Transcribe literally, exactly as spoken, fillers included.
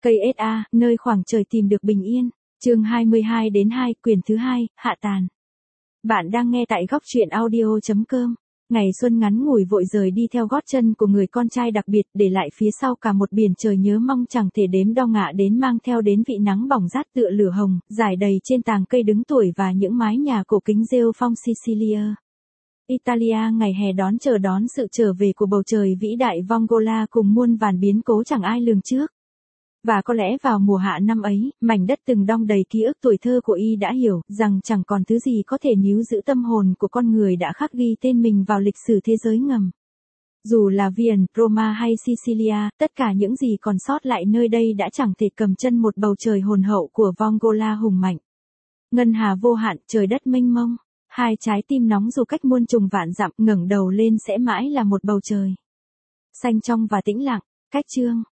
Cây ét a, nơi khoảng trời tìm được bình yên. Chương hai mươi hai đến hai, quyển thứ hai, hạ tàn. Bạn đang nghe tại góc truyện audio chấm com. Ngày xuân ngắn ngủi vội rời đi theo gót chân của người con trai đặc biệt, để lại phía sau cả một biển trời nhớ mong chẳng thể đếm đo ngạ đến, mang theo đến vị nắng bỏng rát tựa lửa hồng, rải đầy trên tàng cây đứng tuổi và những mái nhà cổ kính rêu phong Sicilia. Italia ngày hè đón chờ đón sự trở về của bầu trời vĩ đại Vongola cùng muôn vàn biến cố chẳng ai lường trước. Và có lẽ vào mùa hạ năm ấy, mảnh đất từng đong đầy ký ức tuổi thơ của y đã hiểu rằng chẳng còn thứ gì có thể níu giữ tâm hồn của con người đã khắc ghi tên mình vào lịch sử thế giới ngầm. Dù là Vienne, Roma hay Sicilia, tất cả những gì còn sót lại nơi đây đã chẳng thể cầm chân một bầu trời hồn hậu của Vongola hùng mạnh. Ngân hà vô hạn, trời đất mênh mông, hai trái tim nóng dù cách muôn trùng vạn dặm, ngẩng đầu lên sẽ mãi là một bầu trời xanh trong và tĩnh lặng. Cách chương